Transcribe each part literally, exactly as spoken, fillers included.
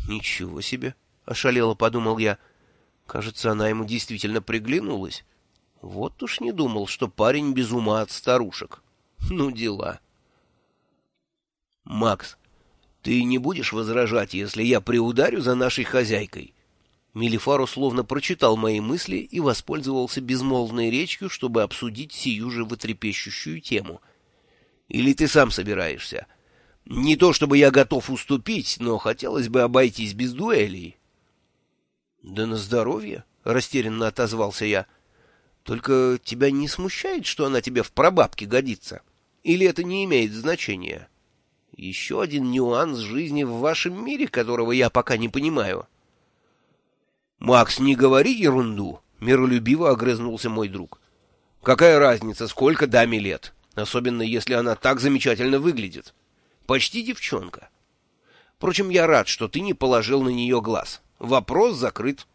«Ничего себе!» — ошалело подумал я. «Кажется, она ему действительно приглянулась. Вот уж не думал, что парень без ума от старушек. Ну, дела». «Макс, ты не будешь возражать, если я приударю за нашей хозяйкой?» Мелифаро словно прочитал мои мысли и воспользовался безмолвной речью, чтобы обсудить сию же животрепещущую тему. «Или ты сам собираешься? Не то чтобы я готов уступить, но хотелось бы обойтись без дуэлей». «Да на здоровье», — растерянно отозвался я. «Только тебя не смущает, что она тебе в прабабке годится? Или это не имеет значения? Еще один нюанс жизни в вашем мире, которого я пока не понимаю». «Макс, не говори ерунду», — миролюбиво огрызнулся мой друг. «Какая разница, сколько даме лет, особенно если она так замечательно выглядит? Почти девчонка. Впрочем, я рад, что ты не положил на нее глаз. Вопрос закрыт».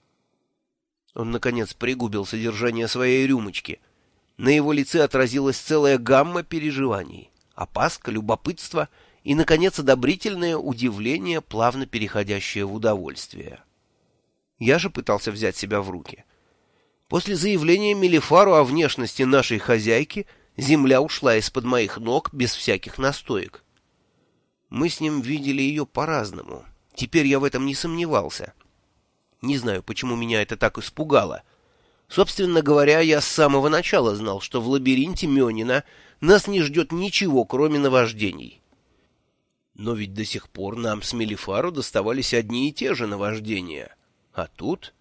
Он, наконец, пригубил содержание своей рюмочки. На его лице отразилась целая гамма переживаний. Опаска, любопытство и, наконец, одобрительное удивление, плавно переходящее в удовольствие. Я же пытался взять себя в руки. После заявления Мелифаро о внешности нашей хозяйки земля ушла из-под моих ног без всяких настоек. Мы с ним видели ее по-разному. Теперь я в этом не сомневался. Не знаю, почему меня это так испугало. Собственно говоря, я с самого начала знал, что в лабиринте Мёнина нас не ждет ничего, кроме наваждений. Но ведь до сих пор нам с Мелифаро доставались одни и те же наваждения. А тут...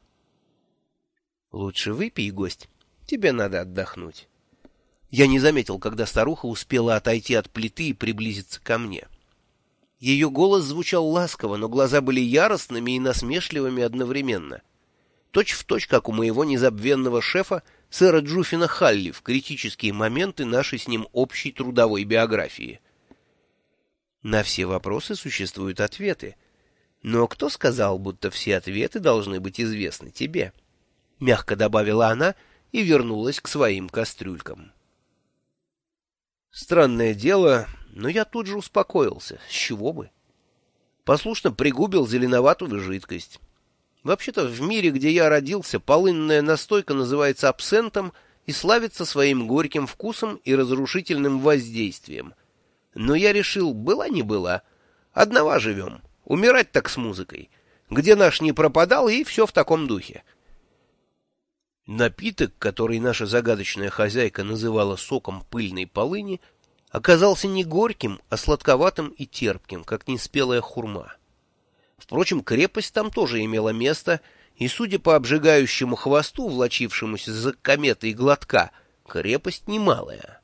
«Лучше выпей, гость. Тебе надо отдохнуть». Я не заметил, когда старуха успела отойти от плиты и приблизиться ко мне. Ее голос звучал ласково, но глаза были яростными и насмешливыми одновременно. Точь в точь, как у моего незабвенного шефа, сэра Джуффина Халли, в критические моменты нашей с ним общей трудовой биографии. На все вопросы существуют ответы. Но кто сказал, будто все ответы должны быть известны тебе? Мягко добавила она и вернулась к своим кастрюлькам. Странное дело, но я тут же успокоился. С чего бы? Послушно пригубил зеленоватую жидкость. Вообще-то в мире, где я родился, полынная настойка называется абсентом и славится своим горьким вкусом и разрушительным воздействием. Но я решил, была не была. Одного живем. Умирать так с музыкой. Где наш не пропадал, и все в таком духе. Напиток, который наша загадочная хозяйка называла соком пыльной полыни, оказался не горьким, а сладковатым и терпким, как неспелая хурма. Впрочем, крепость там тоже имела место, и, судя по обжигающему хвосту, влачившемуся за кометой глотка, крепость немалая.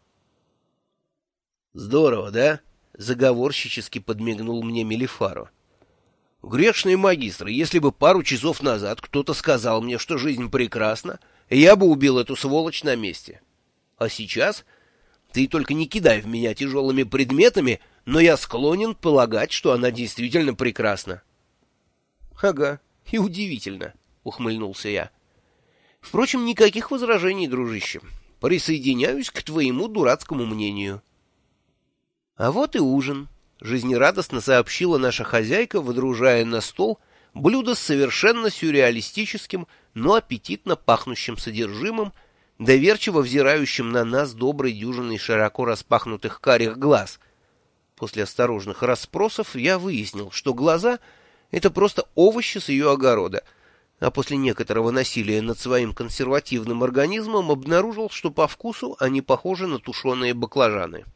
«Здорово, да?» — заговорщически подмигнул мне Мелифаро. «Грешные магистры, если бы пару часов назад кто-то сказал мне, что жизнь прекрасна, я бы убил эту сволочь на месте. А сейчас ты только не кидай в меня тяжелыми предметами, но я склонен полагать, что она действительно прекрасна». «Ага, и удивительно», — ухмыльнулся я. «Впрочем, никаких возражений, дружище. Присоединяюсь к твоему дурацкому мнению». «А вот и ужин», — жизнерадостно сообщила наша хозяйка, выдружая на стол блюдо с совершенно сюрреалистическим, но аппетитно пахнущим содержимым, доверчиво взирающим на нас доброй дюжиной широко распахнутых карих глаз. После осторожных расспросов я выяснил, что глаза — это просто овощи с ее огорода, а после некоторого насилия над своим консервативным организмом обнаружил, что по вкусу они похожи на тушеные баклажаны.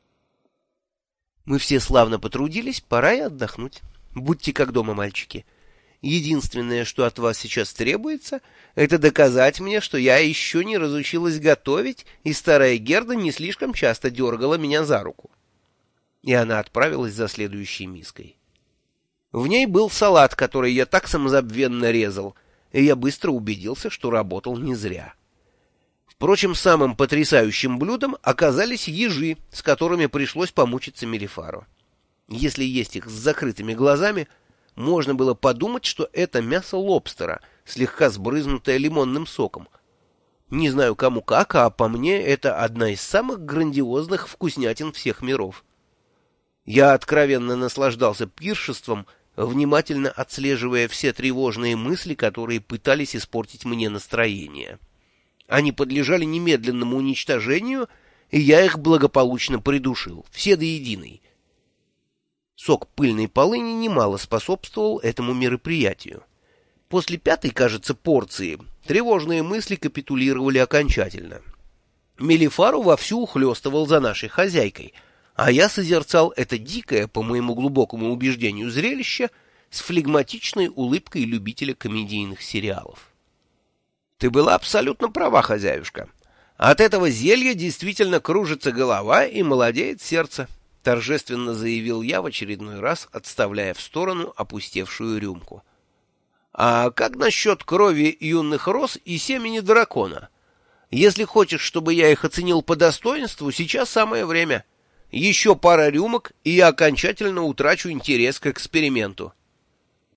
Мы все славно потрудились, пора и отдохнуть. Будьте как дома, мальчики. Единственное, что от вас сейчас требуется, это доказать мне, что я еще не разучилась готовить, и старая Герда не слишком часто дергала меня за руку. И она отправилась за следующей миской. В ней был салат, который я так самозабвенно резал, и я быстро убедился, что работал не зря. Впрочем, самым потрясающим блюдом оказались ежи, с которыми пришлось помучиться Мелифаро. Если есть их с закрытыми глазами, можно было подумать, что это мясо лобстера, слегка сбрызнутое лимонным соком. Не знаю кому как, а по мне это одна из самых грандиозных вкуснятин всех миров. Я откровенно наслаждался пиршеством, внимательно отслеживая все тревожные мысли, которые пытались испортить мне настроение. Они подлежали немедленному уничтожению, и я их благополучно придушил, все до единой. Сок пыльной полыни немало способствовал этому мероприятию. После пятой, кажется, порции тревожные мысли капитулировали окончательно. Мелифару вовсю ухлёстывал за нашей хозяйкой, а я созерцал это дикое, по моему глубокому убеждению, зрелище с флегматичной улыбкой любителя комедийных сериалов. Ты была абсолютно права, хозяюшка. От этого зелья действительно кружится голова и молодеет сердце, торжественно заявил я в очередной раз, отставляя в сторону опустевшую рюмку. А как насчет крови юных роз и семени дракона? Если хочешь, чтобы я их оценил по достоинству, сейчас самое время. Еще пара рюмок, и я окончательно утрачу интерес к эксперименту.